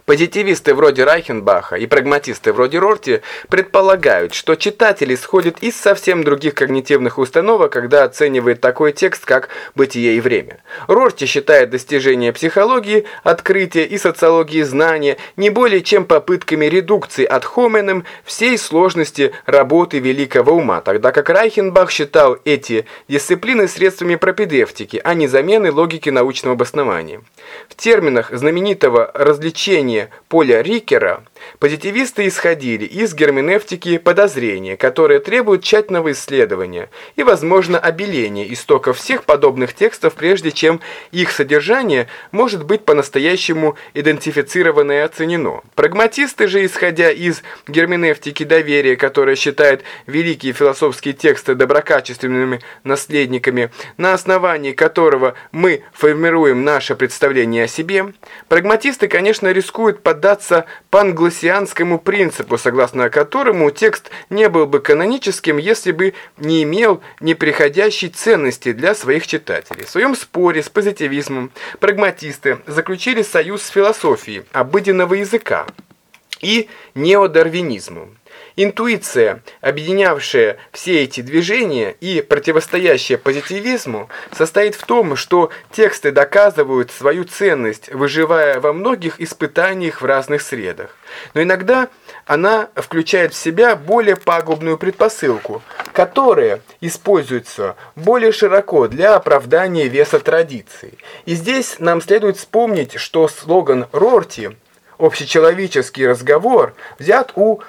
Позитивисты вроде Райхенбаха и прагматисты вроде Рорти предполагают, что читатель исходит из совсем других когнитивных установок, когда оценивает такой текст, как «Бытие и время». Рорти считает достижения психологии, открытия и социологии знания не более чем попытками редукции ad hominem всей сложности работы великого ума, тогда как Райхенбах считал эти дисциплины средствами пропедевтики, а не замены логики научного обоснования. В терминах знаменитого развлечения Поля Рикера позитивисты исходили из герменевтики подозрения, которые требуют тщательного исследования и, возможно, обеления истоков всех подобных текстов, прежде чем их содержание может быть по-настоящему идентифицировано и оценено. Прагматисты же, исходя из герменевтики доверия, которая считает великие философские тексты доброкачественными наследниками, на основании которого мы формируем наше представление о себе, прагматисты, конечно, рискуют поддаться пангласианскому принципу, согласно которому текст не был бы каноническим, если бы не имел непреходящей ценности для своих читателей. В своем споре с позитивизмом прагматисты заключили союз с философией обыденного языка и неодарвинизмом. Интуиция, объединявшая все эти движения и противостоящая позитивизму, состоит в том, что тексты доказывают свою ценность, выживая во многих испытаниях в разных средах. Но иногда она включает в себя более пагубную предпосылку, которая используется более широко для оправдания веса традиции. И здесь нам следует вспомнить, что слоган Рорти «Общечеловеческий разговор» взят у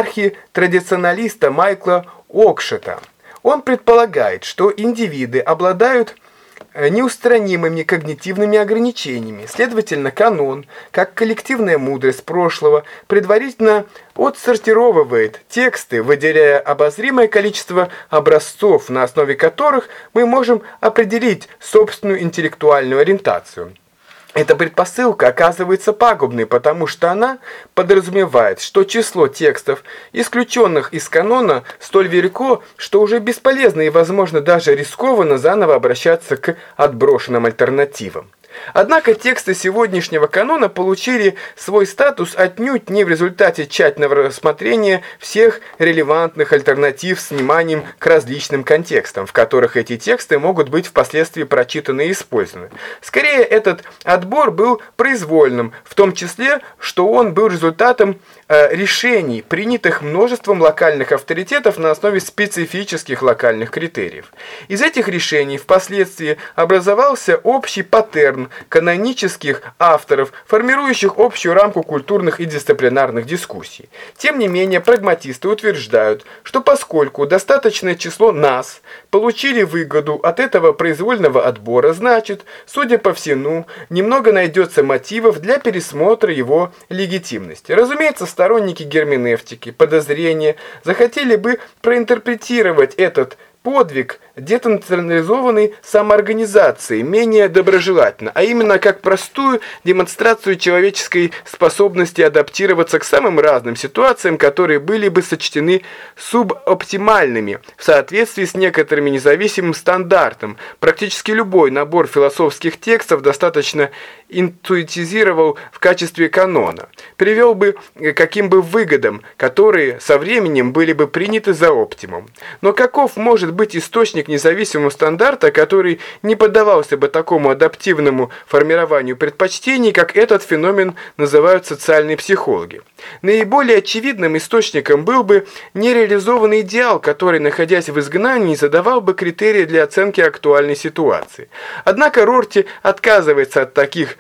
архитрадиционалиста Майкла Окшета. Он предполагает, что индивиды обладают неустранимыми когнитивными ограничениями. Следовательно, канон, как коллективная мудрость прошлого, предварительно отсортировывает тексты, выделяя обозримое количество образцов, на основе которых мы можем определить собственную интеллектуальную ориентацию. Эта предпосылка оказывается пагубной, потому что она подразумевает, что число текстов, исключенных из канона, столь велико, что уже бесполезно и, возможно, даже рискованно заново обращаться к отброшенным альтернативам. Однако тексты сегодняшнего канона получили свой статус отнюдь не в результате тщательного рассмотрения всех релевантных альтернатив с вниманием к различным контекстам, в которых эти тексты могут быть впоследствии прочитаны и использованы. Скорее, этот отбор был произвольным, в том числе, что он был результатом решений, принятых множеством локальных авторитетов на основе специфических локальных критериев. Из этих решений впоследствии образовался общий паттерн канонических авторов, формирующих общую рамку культурных и дисциплинарных дискуссий. Тем не менее, прагматисты утверждают, что поскольку достаточное число нас получили выгоду от этого произвольного отбора, значит, судя по всему, немного найдется мотивов для пересмотра его легитимности. Разумеется, сторонники герменевтики, подозрения захотели бы проинтерпретировать этот подвиг децентрализованной самоорганизации менее доброжелательно, а именно как простую демонстрацию человеческой способности адаптироваться к самым разным ситуациям, которые были бы сочтены субоптимальными в соответствии с некоторыми независимым стандартом. Практически любой набор философских текстов достаточно интуитизировал в качестве канона, привел бы к каким бы выгодам, которые со временем были бы приняты за оптимум. Но каков может быть источник независимого стандарта, который не поддавался бы такому адаптивному формированию предпочтений, как этот феномен называют социальные психологи? Наиболее очевидным источником был бы нереализованный идеал, который, находясь в изгнании, задавал бы критерии для оценки актуальной ситуации. Однако Рорти отказывается от таких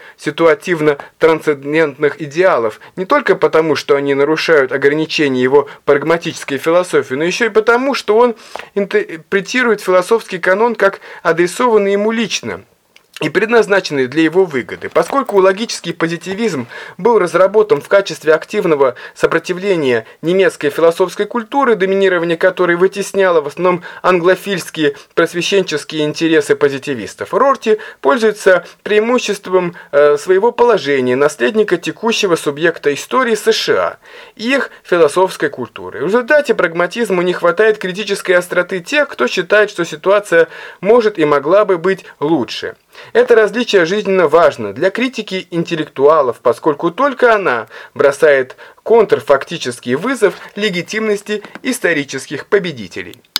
ситуативно-трансцендентных идеалов не только потому, что они нарушают ограничения его прагматической философии, но еще и потому, что он интерпретирует философский канон как адресованный ему лично и предназначенный для его выгоды. Поскольку логический позитивизм был разработан в качестве активного сопротивления немецкой философской культуры, доминирование которой вытесняло в основном англофильские просвещенческие интересы позитивистов, Рорти пользуется преимуществом своего положения наследника текущего субъекта истории США и их философской культуры. В результате прагматизму не хватает критической остроты тех, кто считает, что ситуация может и могла бы быть лучше. Это различие жизненно важно для критики интеллектуалов, поскольку только она бросает контрфактический вызов легитимности исторических победителей.